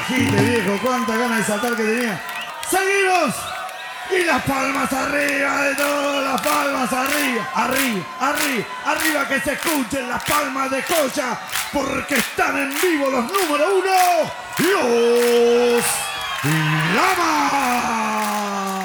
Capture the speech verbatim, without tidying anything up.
dijiste, viejo, cuántas ganas de saltar que tenía. ¡Seguimos! Y las palmas arriba de todo, las palmas arriba, arriba, arriba, arriba, que se escuchen las palmas de Colla, porque están en vivo los número uno, los Lamas.